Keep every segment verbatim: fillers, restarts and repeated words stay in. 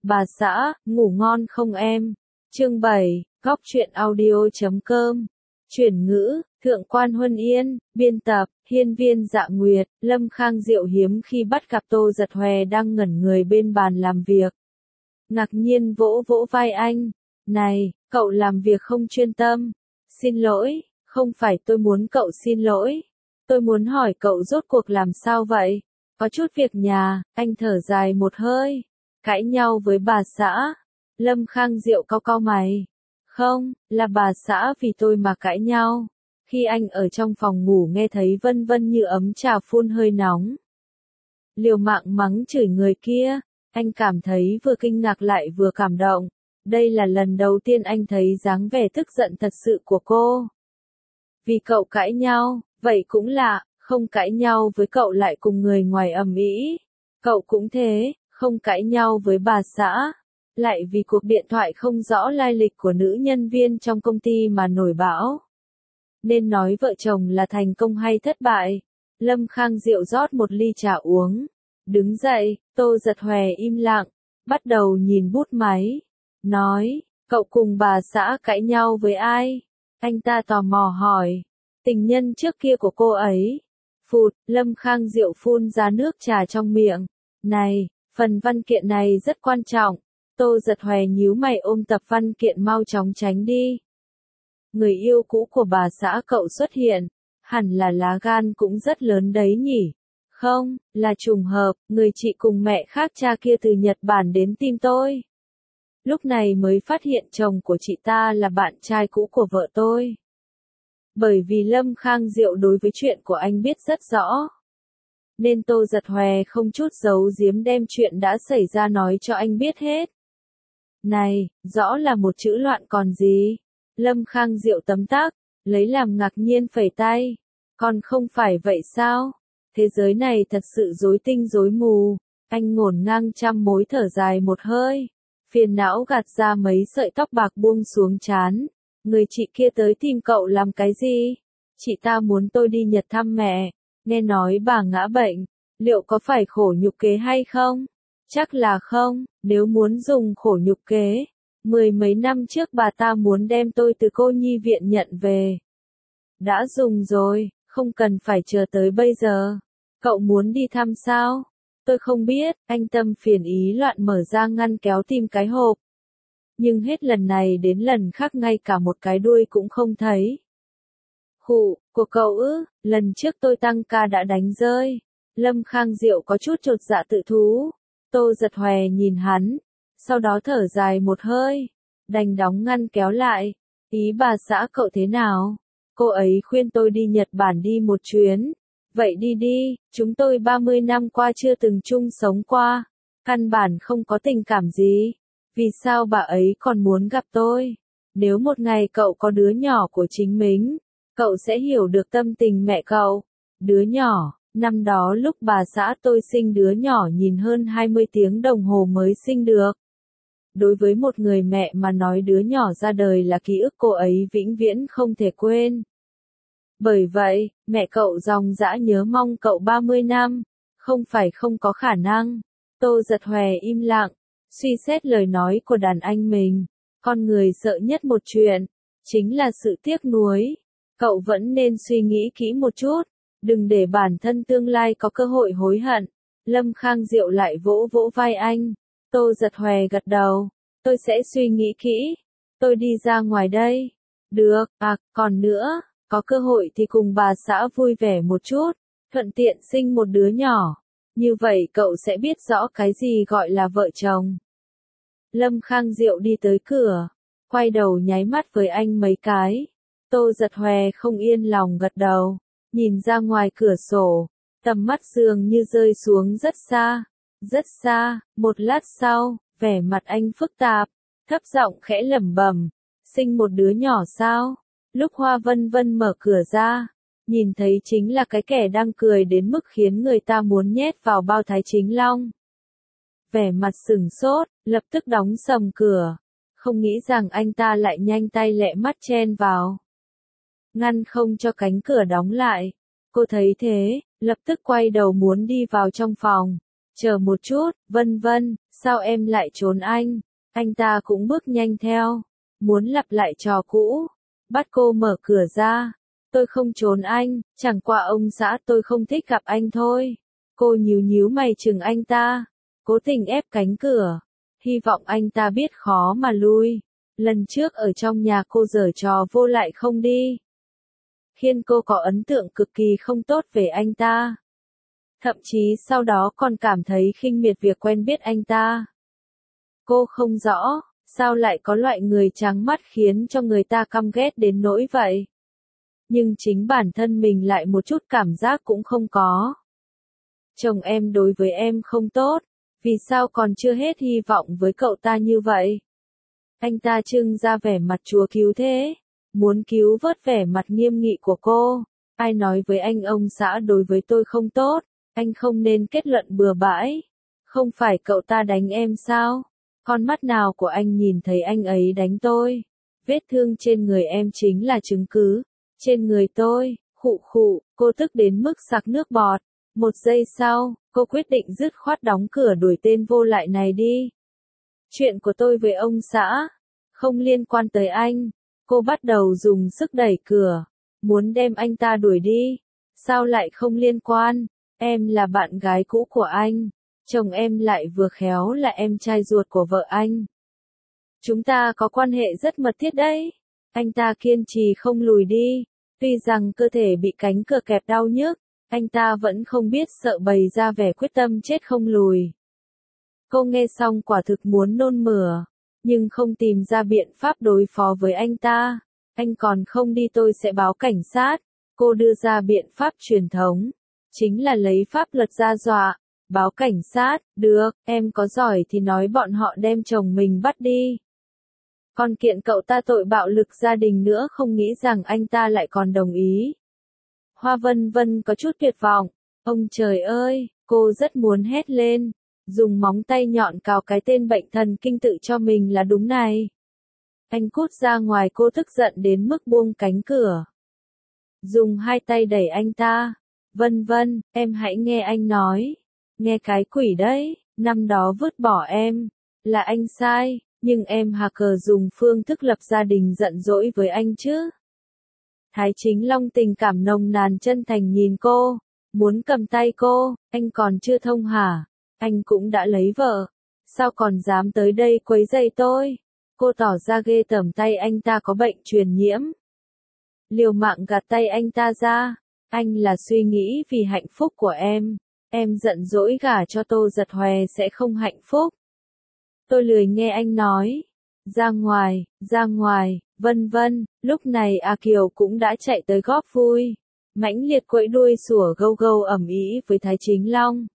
Bà xã, ngủ ngon không em? Chương bảy, góc truyện audio chấm com. Chuyển ngữ, Thượng quan Huân Yên, biên tập, Hiên viên Dạ Nguyệt, Lâm Khang Diệu hiếm khi bắt gặp Tô Giật Hòe đang ngẩn người bên bàn làm việc. Ngạc nhiên vỗ vỗ vai anh. Này, cậu làm việc không chuyên tâm. Xin lỗi, không phải tôi muốn cậu xin lỗi. Tôi muốn hỏi cậu rốt cuộc làm sao vậy? Có chút việc nhà, anh thở dài một hơi. Cãi nhau với bà xã. Lâm Khang Diệu cau cau mày. Không, là bà xã vì tôi mà cãi nhau. Khi anh ở trong phòng ngủ nghe thấy vân vân như ấm trà phun hơi nóng. Liều mạng mắng chửi người kia, anh cảm thấy vừa kinh ngạc lại vừa cảm động. Đây là lần đầu tiên anh thấy dáng vẻ tức giận thật sự của cô. Vì cậu cãi nhau, vậy cũng lạ, không cãi nhau với cậu lại cùng người ngoài ầm ĩ. Cậu cũng thế, không cãi nhau với bà xã, lại vì cuộc điện thoại không rõ lai lịch của nữ nhân viên trong công ty mà nổi bão. Nên nói vợ chồng là thành công hay thất bại? Lâm Khang Diệu rót một ly trà uống. Đứng dậy, Tô Giật Hòe im lặng, bắt đầu nhìn bút máy. Nói, cậu cùng bà xã cãi nhau với ai? Anh ta tò mò hỏi. Tình nhân trước kia của cô ấy. Phụt, Lâm Khang Diệu phun ra nước trà trong miệng. Này, phần văn kiện này rất quan trọng. Tô Giật Hòe nhíu mày ôm tập văn kiện mau chóng tránh đi. Người yêu cũ của bà xã cậu xuất hiện. Hẳn là lá gan cũng rất lớn đấy nhỉ. Không, là trùng hợp, người chị cùng mẹ khác cha kia từ Nhật Bản đến tìm tôi. Lúc này mới phát hiện chồng của chị ta là bạn trai cũ của vợ tôi. Bởi vì Lâm Khang Diệu đối với chuyện của anh biết rất rõ. Nên Tô Giật Hòe không chút giấu giếm đem chuyện đã xảy ra nói cho anh biết hết. Này, rõ là một chữ loạn còn gì. Lâm Khang Diệu tấm tắc, lấy làm ngạc nhiên phẩy tay. Còn không phải vậy sao? Thế giới này thật sự rối tinh rối mù. Anh ngổn ngang trăm mối thở dài một hơi. Phiền não gạt ra mấy sợi tóc bạc buông xuống trán. Người chị kia tới tìm cậu làm cái gì? Chị ta muốn tôi đi Nhật thăm mẹ. Nghe nói bà ngã bệnh. Liệu có phải khổ nhục kế hay không? Chắc là không, nếu muốn dùng khổ nhục kế. Mười mấy năm trước bà ta muốn đem tôi từ cô nhi viện nhận về. Đã dùng rồi, không cần phải chờ tới bây giờ. Cậu muốn đi thăm sao? Tôi không biết, anh tâm phiền ý loạn mở ra ngăn kéo tìm cái hộp. Nhưng hết lần này đến lần khác ngay cả một cái đuôi cũng không thấy. Khụ, của cậu ư, lần trước tôi tăng ca đã đánh rơi. Lâm Khang Diệu có chút chột dạ tự thú. Tô Giật Hòe nhìn hắn, sau đó thở dài một hơi, đành đóng ngăn kéo lại. Ý bà xã cậu thế nào? Cô ấy khuyên tôi đi Nhật Bản đi một chuyến. Vậy đi đi, chúng tôi ba mươi năm qua chưa từng chung sống qua. Căn bản không có tình cảm gì. Vì sao bà ấy còn muốn gặp tôi? Nếu một ngày cậu có đứa nhỏ của chính mình, cậu sẽ hiểu được tâm tình mẹ cậu. Đứa nhỏ, năm đó lúc bà xã tôi sinh đứa nhỏ nhìn hơn hai mươi tiếng đồng hồ mới sinh được. Đối với một người mẹ mà nói đứa nhỏ ra đời là ký ức cô ấy vĩnh viễn không thể quên. Bởi vậy, mẹ cậu dòng dã nhớ mong cậu ba mươi năm, không phải không có khả năng. Tô Giật Hòe im lặng, suy xét lời nói của đàn anh mình. Con người sợ nhất một chuyện, chính là sự tiếc nuối. Cậu vẫn nên suy nghĩ kỹ một chút, đừng để bản thân tương lai có cơ hội hối hận. Lâm Khang Diệu lại vỗ vỗ vai anh. Tô Giật Hòe gật đầu. Tôi sẽ suy nghĩ kỹ. Tôi đi ra ngoài đây. Được, à, còn nữa, có cơ hội thì cùng bà xã vui vẻ một chút, thuận tiện sinh một đứa nhỏ. Như vậy cậu sẽ biết rõ cái gì gọi là vợ chồng. Lâm Khang Diệu đi tới cửa, quay đầu nháy mắt với anh mấy cái. Tô Giật Hòe không yên lòng gật đầu, nhìn ra ngoài cửa sổ, tầm mắt dường như rơi xuống rất xa, rất xa. Một lát sau, vẻ mặt anh phức tạp, thấp giọng khẽ lẩm bẩm, sinh một đứa nhỏ sao? Lúc Hoa Vân Vân mở cửa ra, nhìn thấy chính là cái kẻ đang cười đến mức khiến người ta muốn nhét vào bao Thái Chính Long. Vẻ mặt sừng sốt, lập tức đóng sầm cửa, không nghĩ rằng anh ta lại nhanh tay lẹ mắt chen vào, ngăn không cho cánh cửa đóng lại. Cô thấy thế, lập tức quay đầu muốn đi vào trong phòng. Chờ một chút, Vân Vân, Sao em lại trốn anh? Anh ta cũng bước nhanh theo, muốn lặp lại trò cũ, bắt cô mở cửa ra. Tôi không trốn anh, chẳng qua ông xã tôi không thích gặp anh thôi. Cô nhíu nhíu mày chừng anh ta, cố tình ép cánh cửa, hy vọng anh ta biết khó mà lui. Lần trước ở trong nhà cô giở trò vô lại không đi, khiến cô có ấn tượng cực kỳ không tốt về anh ta. Thậm chí sau đó còn cảm thấy khinh miệt việc quen biết anh ta. Cô không rõ, sao lại có loại người trắng mắt khiến cho người ta căm ghét đến nỗi vậy. Nhưng chính bản thân mình lại một chút cảm giác cũng không có. Chồng em đối với em không tốt, vì sao còn chưa hết hy vọng với cậu ta như vậy? Anh ta trưng ra vẻ mặt chúa cứu thế, muốn cứu vớt vẻ mặt nghiêm nghị của cô. Ai nói với anh ông xã đối với tôi không tốt, anh không nên kết luận bừa bãi. Không phải cậu ta đánh em sao? Con mắt nào của anh nhìn thấy anh ấy đánh tôi? Vết thương trên người em chính là chứng cứ. Trên người tôi, khụ khụ, cô tức đến mức sặc nước bọt. Một giây sau, cô quyết định dứt khoát đóng cửa đuổi tên vô lại này đi. Chuyện của tôi với ông xã, không liên quan tới anh. Cô bắt đầu dùng sức đẩy cửa, muốn đem anh ta đuổi đi. Sao lại không liên quan? Em là bạn gái cũ của anh. Chồng em lại vừa khéo là em trai ruột của vợ anh. Chúng ta có quan hệ rất mật thiết đấy. Anh ta kiên trì không lùi đi. Tuy rằng cơ thể bị cánh cửa kẹp đau nhức, anh ta vẫn không biết sợ bày ra vẻ quyết tâm chết không lùi. Cô nghe xong quả thực muốn nôn mửa, nhưng không tìm ra biện pháp đối phó với anh ta. Anh còn không đi tôi sẽ báo cảnh sát. Cô đưa ra biện pháp truyền thống, chính là lấy pháp luật ra dọa. Báo cảnh sát, được, em có giỏi thì nói bọn họ đem chồng mình bắt đi. Còn kiện cậu ta tội bạo lực gia đình nữa, không nghĩ rằng anh ta lại còn đồng ý. Hoa Vân Vân có chút tuyệt vọng. Ông trời ơi, cô rất muốn hét lên. Dùng móng tay nhọn cào cái tên bệnh thần kinh tự cho mình là đúng này. Anh cút ra ngoài, cô tức giận đến mức buông cánh cửa. Dùng hai tay đẩy anh ta. Vân Vân, em hãy nghe anh nói. Nghe cái quỷ đấy, năm đó vứt bỏ em, là anh sai, nhưng em hà cờ dùng phương thức lập gia đình giận dỗi với anh chứ. Thái Chính Long tình cảm nồng nàn chân thành nhìn cô, muốn cầm tay cô. Anh còn chưa thông hả? Anh cũng đã lấy vợ, sao còn dám tới đây quấy rầy tôi? Cô tỏ ra ghê tởm, tay anh ta có bệnh truyền nhiễm. Liều mạng gạt tay anh ta ra. Anh là suy nghĩ vì hạnh phúc của em. Em giận dỗi gả cho Tô Giật Hòe sẽ không hạnh phúc. Tôi lười nghe anh nói. Ra ngoài, ra ngoài, Vân Vân. Lúc này A Kiều cũng đã chạy tới góp vui. Mãnh liệt quẫy đuôi sủa gâu gâu ầm ĩ với Thái Chính Long.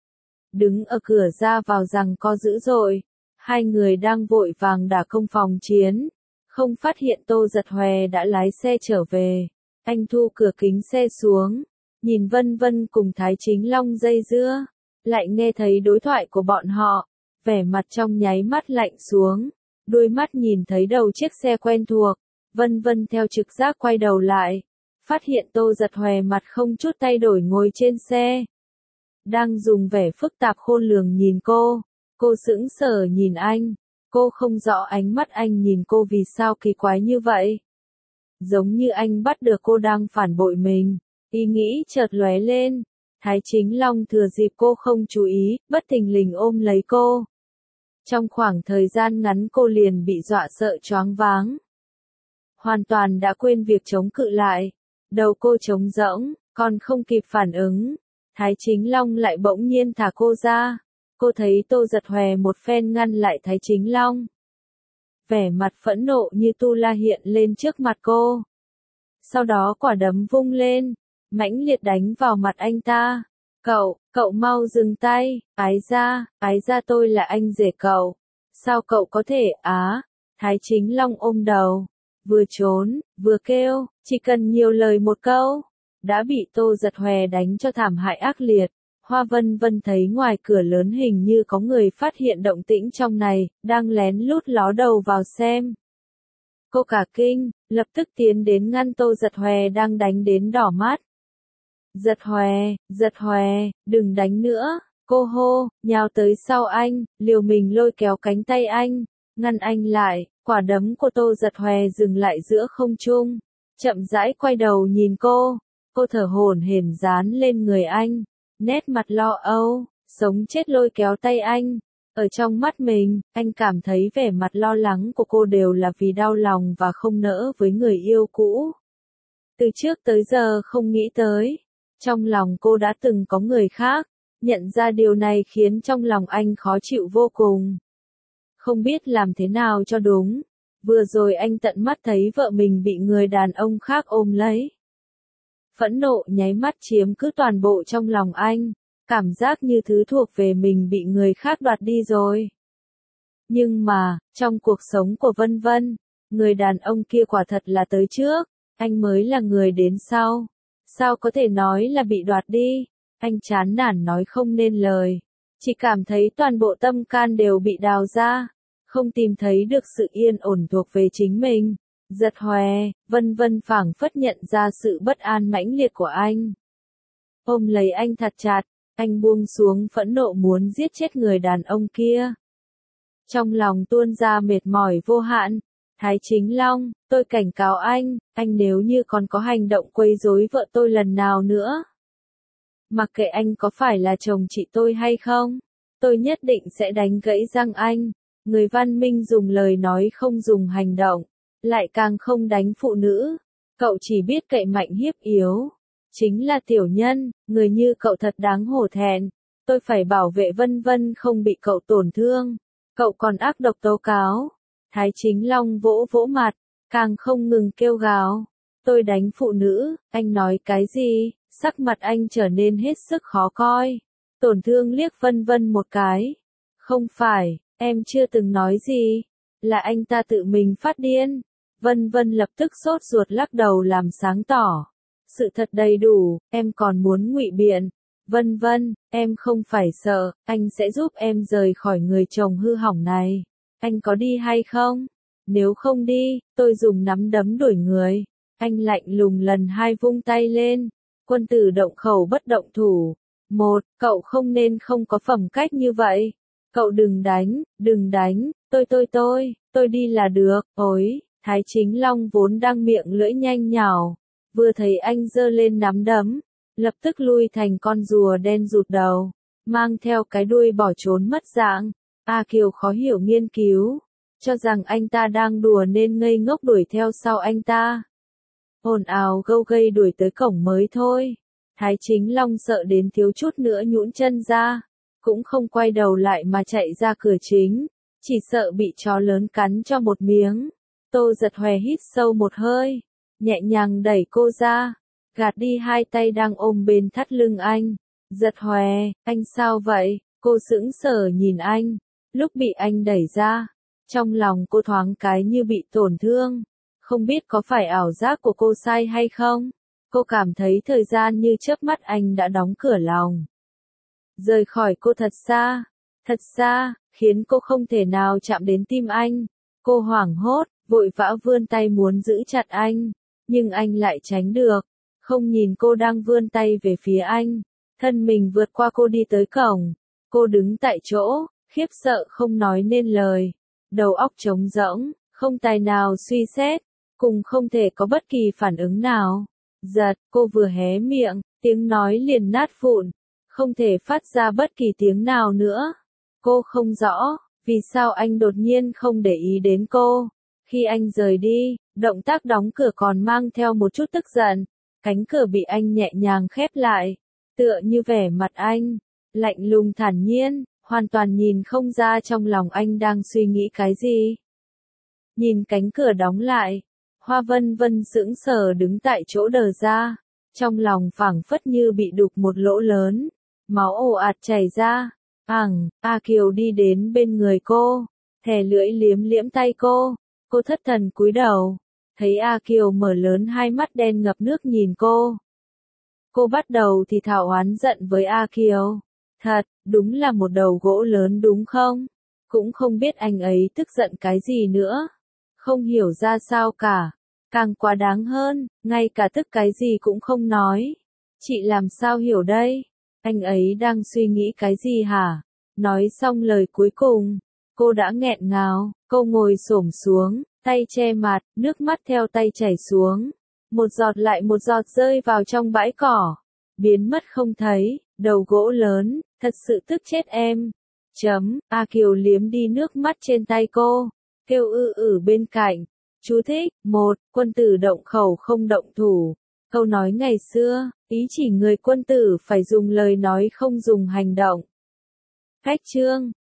Đứng ở cửa ra vào rằng co dữ dội. Hai người đang vội vàng đả công phòng chiến. Không phát hiện Tô Giật Hòe đã lái xe trở về. Anh thu cửa kính xe xuống. Nhìn Vân Vân cùng Thái Chính Long dây dưa. Lại nghe thấy đối thoại của bọn họ. Vẻ mặt trong nháy mắt lạnh xuống. Đôi mắt nhìn thấy đầu chiếc xe quen thuộc. Vân Vân theo trực giác quay đầu lại. Phát hiện Tô Giật Hòe mặt không chút thay đổi ngồi trên xe. Đang dùng vẻ phức tạp khôn lường nhìn cô. Cô sững sờ nhìn anh. Cô không rõ ánh mắt anh nhìn cô vì sao kỳ quái như vậy. Giống như anh bắt được cô đang phản bội mình. Ý nghĩ chợt lóe lên. Thái Chính Long thừa dịp cô không chú ý, bất thình lình ôm lấy cô. Trong khoảng thời gian ngắn cô liền bị dọa sợ choáng váng. Hoàn toàn đã quên việc chống cự lại. Đầu cô trống rỗng, còn không kịp phản ứng. Thái Chính Long lại bỗng nhiên thả cô ra. Cô thấy Tô Giật Hòe một phen ngăn lại Thái Chính Long. Vẻ mặt phẫn nộ như tu la hiện lên trước mặt cô. Sau đó quả đấm vung lên, mãnh liệt đánh vào mặt anh ta. Cậu, cậu mau dừng tay, ái ra, ái ra tôi là anh rể cậu. Sao cậu có thể, á? Thái Chính Long ôm đầu, vừa trốn, vừa kêu, chỉ cần nhiều lời một câu. Đã bị Tô Giật Hòe đánh cho thảm hại ác liệt. Hoa Vân Vân thấy ngoài cửa lớn hình như có người phát hiện động tĩnh trong này, đang lén lút ló đầu vào xem. Cô cả kinh, lập tức tiến đến ngăn Tô Giật Hòe đang đánh đến đỏ mắt. Giật Hòe, Giật Hòe, đừng đánh nữa, Cô hô, nhào tới sau anh, liều mình lôi kéo cánh tay anh, ngăn anh lại, quả đấm của Tô Giật Hòe dừng lại giữa không trung, chậm rãi quay đầu nhìn cô, cô thở hổn hển dán lên người anh, nét mặt lo âu, sống chết lôi kéo tay anh. Ở trong mắt mình, anh cảm thấy vẻ mặt lo lắng của cô đều là vì đau lòng và không nỡ với người yêu cũ. Từ trước tới giờ không nghĩ tới, trong lòng cô đã từng có người khác, nhận ra điều này khiến trong lòng anh khó chịu vô cùng. Không biết làm thế nào cho đúng, vừa rồi anh tận mắt thấy vợ mình bị người đàn ông khác ôm lấy. Phẫn nộ nháy mắt chiếm cứ toàn bộ trong lòng anh. Cảm giác như thứ thuộc về mình bị người khác đoạt đi rồi. Nhưng mà, trong cuộc sống của Vân Vân, người đàn ông kia quả thật là tới trước, anh mới là người đến sau. Sao có thể nói là bị đoạt đi? Anh chán nản nói không nên lời. Chỉ cảm thấy toàn bộ tâm can đều bị đào ra, không tìm thấy được sự yên ổn thuộc về chính mình. Giật Hòe, Vân Vân phảng phất nhận ra sự bất an mãnh liệt của anh. Ôm lấy anh thật chặt. Anh buông xuống phẫn nộ muốn giết chết người đàn ông kia. Trong lòng tuôn ra mệt mỏi vô hạn. Thái Chính Long, tôi cảnh cáo anh, anh nếu như còn có hành động quấy rối vợ tôi lần nào nữa. Mặc kệ anh có phải là chồng chị tôi hay không, tôi nhất định sẽ đánh gãy răng anh. Người văn minh dùng lời nói không dùng hành động, lại càng không đánh phụ nữ. Cậu chỉ biết cậy mạnh hiếp yếu. Chính là tiểu nhân, người như cậu thật đáng hổ thẹn. Tôi phải bảo vệ Vân Vân không bị cậu tổn thương. Cậu còn ác độc tố cáo. Thái Chính Long vỗ vỗ mặt, càng không ngừng kêu gào. Tôi đánh phụ nữ, anh nói cái gì? Sắc mặt anh trở nên hết sức khó coi. Tổn thương liếc Vân Vân một cái. Không phải, em chưa từng nói gì. Là anh ta tự mình phát điên. Vân Vân lập tức sốt ruột lắc đầu làm sáng tỏ. Sự thật đầy đủ, em còn muốn ngụy biện. Vân Vân, em không phải sợ, anh sẽ giúp em rời khỏi người chồng hư hỏng này. Anh có đi hay không? Nếu không đi, tôi dùng nắm đấm đuổi người. Anh lạnh lùng lần hai vung tay lên. Quân tử động khẩu bất động thủ. Một, cậu không nên không có phẩm cách như vậy. Cậu đừng đánh, đừng đánh, tôi tôi tôi, tôi đi là được. Ôi, Thái Chính Long vốn đang miệng lưỡi nhanh nhảu. Vừa thấy anh giơ lên nắm đấm, lập tức lui thành con rùa đen rụt đầu, mang theo cái đuôi bỏ trốn mất dạng. A Kiều khó hiểu nghiên cứu, cho rằng anh ta đang đùa nên ngây ngốc đuổi theo sau anh ta. Ồn ào gâu gây đuổi tới cổng mới thôi. Thái Chính Long sợ đến thiếu chút nữa nhũn chân ra, cũng không quay đầu lại mà chạy ra cửa chính, chỉ sợ bị chó lớn cắn cho một miếng. Tô Giật Hòe hít sâu một hơi, nhẹ nhàng đẩy cô ra, gạt đi hai tay đang ôm bên thắt lưng anh. Giật Hòe, anh sao vậy? Cô sững sờ nhìn anh, lúc bị anh đẩy ra, trong lòng cô thoáng cái như bị tổn thương, không biết có phải ảo giác của cô sai hay không? Cô cảm thấy thời gian như chớp mắt anh đã đóng cửa lòng. Rời khỏi cô thật xa, thật xa, khiến cô không thể nào chạm đến tim anh. Cô hoảng hốt, vội vã vươn tay muốn giữ chặt anh, nhưng anh lại tránh được, không nhìn cô đang vươn tay về phía anh. Thân mình vượt qua cô đi tới cổng, cô đứng tại chỗ, khiếp sợ không nói nên lời, đầu óc trống rỗng, không tài nào suy xét, cùng không thể có bất kỳ phản ứng nào. Giật, cô vừa hé miệng, tiếng nói liền nát vụn, không thể phát ra bất kỳ tiếng nào nữa. Cô không rõ, vì sao anh đột nhiên không để ý đến cô. Khi anh rời đi, động tác đóng cửa còn mang theo một chút tức giận, cánh cửa bị anh nhẹ nhàng khép lại, tựa như vẻ mặt anh, lạnh lùng thản nhiên, hoàn toàn nhìn không ra trong lòng anh đang suy nghĩ cái gì. Nhìn cánh cửa đóng lại, Hoa Vân Vân sững sờ đứng tại chỗ đờ ra, trong lòng phảng phất như bị đục một lỗ lớn, máu ồ ạt chảy ra. Ẳng, A Kiều đi đến bên người cô, thè lưỡi liếm liếm tay cô, cô thất thần cúi đầu, thấy A Kiều mở lớn hai mắt đen ngập nước nhìn cô. Cô bắt đầu thì thào oán giận với A Kiều, thật, đúng là một đầu gỗ lớn đúng không? Cũng không biết anh ấy tức giận cái gì nữa, không hiểu ra sao cả, càng quá đáng hơn, ngay cả tức cái gì cũng không nói. Chị làm sao hiểu đây? Anh ấy đang suy nghĩ cái gì hả? Nói xong lời cuối cùng, cô đã nghẹn ngào, cô ngồi xổm xuống, tay che mặt, nước mắt theo tay chảy xuống. Một giọt lại một giọt rơi vào trong bãi cỏ, biến mất không thấy, đầu gỗ lớn, thật sự tức chết em. Chấm, A Kiều liếm đi nước mắt trên tay cô, kêu ư ử bên cạnh. Chú thích, một, quân tử động khẩu không động thủ. Câu nói ngày xưa, ý chỉ người quân tử phải dùng lời nói không dùng hành động. Cách chương